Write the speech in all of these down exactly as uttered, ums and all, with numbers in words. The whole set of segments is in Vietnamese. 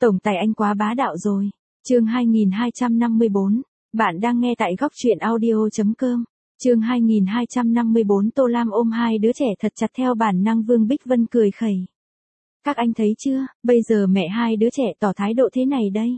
Tổng tài anh quá bá đạo rồi. Chương hai nghìn hai trăm năm mươi bốn. Bạn đang nghe tại góc truyện audio chấm com. Chương hai nghìn hai trăm năm mươi bốn. Tô Lam ôm hai đứa trẻ thật chặt theo bản năng. Vương Bích Vân cười khẩy. Các anh thấy chưa, bây giờ mẹ hai đứa trẻ tỏ thái độ thế này đây.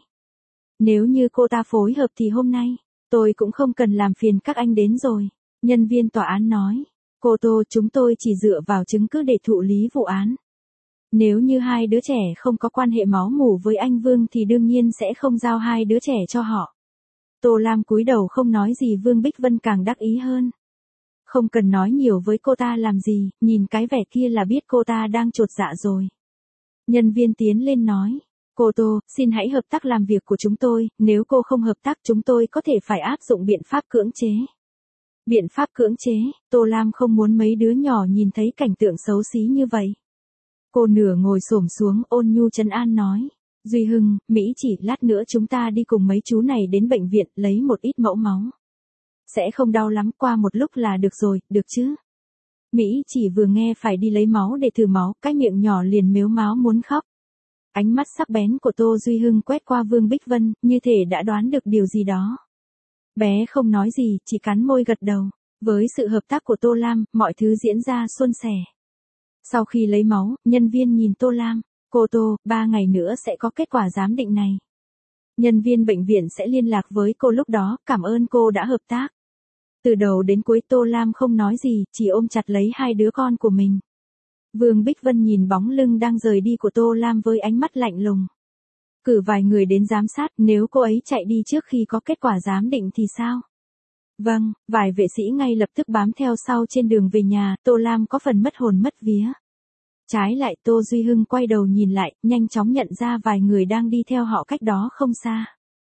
Nếu như cô ta phối hợp thì hôm nay, tôi cũng không cần làm phiền các anh đến rồi. Nhân viên tòa án nói. Cô Tô, chúng tôi chỉ dựa vào chứng cứ để thụ lý vụ án. Nếu như hai đứa trẻ không có quan hệ máu mủ với anh Vương thì đương nhiên sẽ không giao hai đứa trẻ cho họ. Tô Lam cúi đầu không nói gì. Vương Bích Vân càng đắc ý hơn. Không cần nói nhiều với cô ta làm gì, nhìn cái vẻ kia là biết cô ta đang chột dạ rồi. Nhân viên tiến lên nói. Cô Tô, xin hãy hợp tác làm việc của chúng tôi, nếu cô không hợp tác chúng tôi có thể phải áp dụng biện pháp cưỡng chế. Biện pháp cưỡng chế, Tô Lam không muốn mấy đứa nhỏ nhìn thấy cảnh tượng xấu xí như vậy. Cô nửa ngồi xổm xuống ôn nhu trấn an nói. Duy Hưng, Mỹ chỉ lát nữa chúng ta đi cùng mấy chú này đến bệnh viện lấy một ít mẫu máu. Sẽ không đau lắm, qua một lúc là được rồi, được chứ? Mỹ chỉ vừa nghe phải đi lấy máu để thử máu, cái miệng nhỏ liền mếu máo muốn khóc. Ánh mắt sắc bén của Tô Duy Hưng quét qua Vương Bích Vân, như thể đã đoán được điều gì đó. Bé không nói gì, chỉ cắn môi gật đầu. Với sự hợp tác của Tô Lam, mọi thứ diễn ra suôn sẻ. Sau khi lấy máu, nhân viên nhìn Tô Lam. Cô Tô, ba ngày nữa sẽ có kết quả giám định này. Nhân viên bệnh viện sẽ liên lạc với cô lúc đó, cảm ơn cô đã hợp tác. Từ đầu đến cuối Tô Lam không nói gì, chỉ ôm chặt lấy hai đứa con của mình. Vương Bích Vân nhìn bóng lưng đang rời đi của Tô Lam với ánh mắt lạnh lùng. Cử vài người đến giám sát, nếu cô ấy chạy đi trước khi có kết quả giám định thì sao? Vâng, vài vệ sĩ ngay lập tức bám theo sau. Trên đường về nhà, Tô Lam có phần mất hồn mất vía. Trái lại Tô Duy Hưng quay đầu nhìn lại, nhanh chóng nhận ra vài người đang đi theo họ cách đó không xa.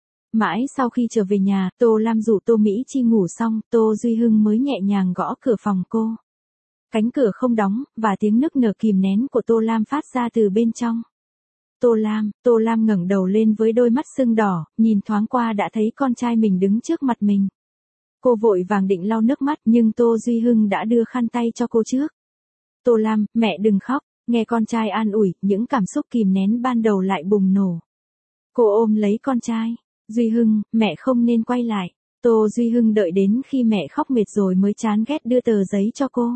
Mãi sau khi trở về nhà, Tô Lam rủ Tô Mỹ Chi ngủ xong, Tô Duy Hưng mới nhẹ nhàng gõ cửa phòng cô. Cánh cửa không đóng, và tiếng nức nở kìm nén của Tô Lam phát ra từ bên trong. Tô Lam, Tô Lam ngẩng đầu lên với đôi mắt sưng đỏ, nhìn thoáng qua đã thấy con trai mình đứng trước mặt mình. Cô vội vàng định lau nước mắt nhưng Tô Duy Hưng đã đưa khăn tay cho cô trước. Tô Lam, mẹ đừng khóc, nghe con trai an ủi, những cảm xúc kìm nén ban đầu lại bùng nổ. Cô ôm lấy con trai. Duy Hưng, mẹ không nên quay lại. Tô Duy Hưng đợi đến khi mẹ khóc mệt rồi mới chán ghét đưa tờ giấy cho cô.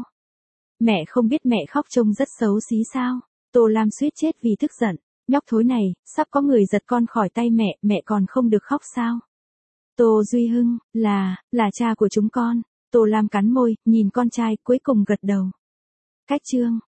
Mẹ không biết mẹ khóc trông rất xấu xí sao? Tô Lam suýt chết vì tức giận. Nhóc thối này, sắp có người giật con khỏi tay mẹ, mẹ còn không được khóc sao? Tô Duy Hưng, là, là cha của chúng con. Tô Lam cắn môi, nhìn con trai cuối cùng gật đầu. Cách chương.